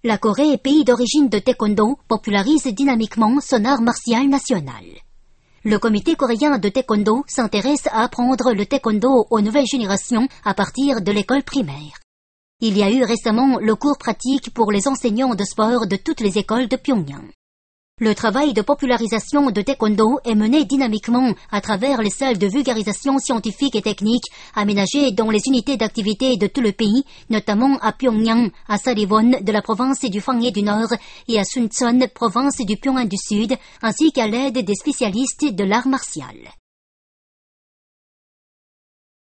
La Corée, pays d'origine de taekwondo, popularise dynamiquement son art martial national. Le comité coréen de taekwondo s'intéresse à apprendre le taekwondo aux nouvelles générations à partir de l'école primaire. Il y a eu récemment le cours pratique pour les enseignants de sport de toutes les écoles de Pyongyang. Le travail de popularisation de taekwondo est mené dynamiquement à travers les salles de vulgarisation scientifique et technique aménagées dans les unités d'activité de tout le pays, notamment à Pyongyang, à Sariwon de la province du Hwanghae du Nord et à Suncheon, province du Pyongan du Sud, ainsi qu'à l'aide des spécialistes de l'art martial.